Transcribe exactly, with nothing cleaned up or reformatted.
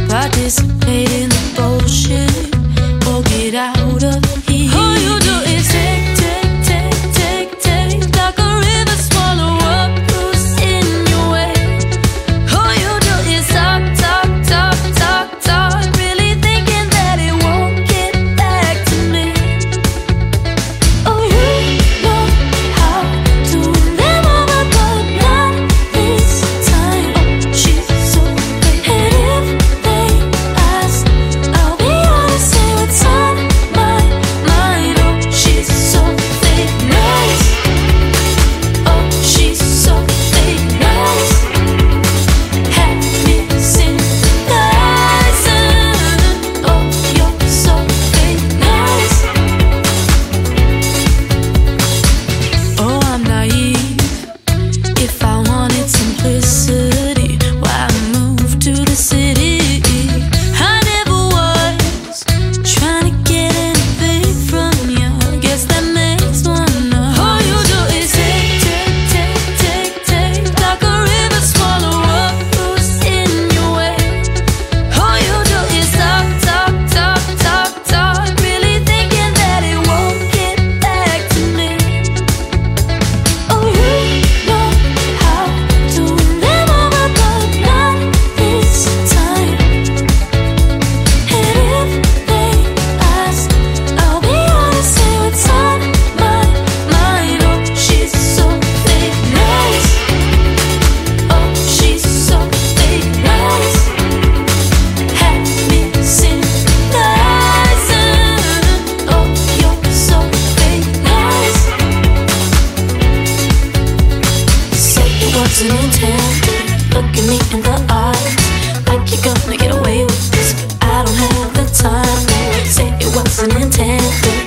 participate in the bullshit or get out of here. All you do is take, take, take, take, take, like a river, swallow up who's in your way. All you do is talk, talk, talk, talk, talk, really thinking that it won't get back to me. Oh, you know how to win them over, but not this time. Oh, she's so fake, and if they ask, I'll be honest, say what's on my mind. Oh, she's so fake nice. Oh, she's so fake nice. Had me sympathizing. Oh, you're so fake nice. Oh, I'm naive. If I wanted simplicity, why I moved to the city? I never was trying to get anything from you. Guess that makes one know. All you do is take, take, take, take, take, like a river, swallow up who's in your way. All you do is talk, talk, talk, talk, talk, really thinking that it won't get back to me. Oh, you know how to win them over, but not this time. And if they ask, I'll be honest, say what's on my mind. Oh, she's so fake nice. Oh, she's so fake nice. Had me sympathizing. Oh, you're so fake nice. Say it wasn't intended. Look at me in the eyes, like you're gonna get away with this, but I don't have the time. Say it wasn't intended.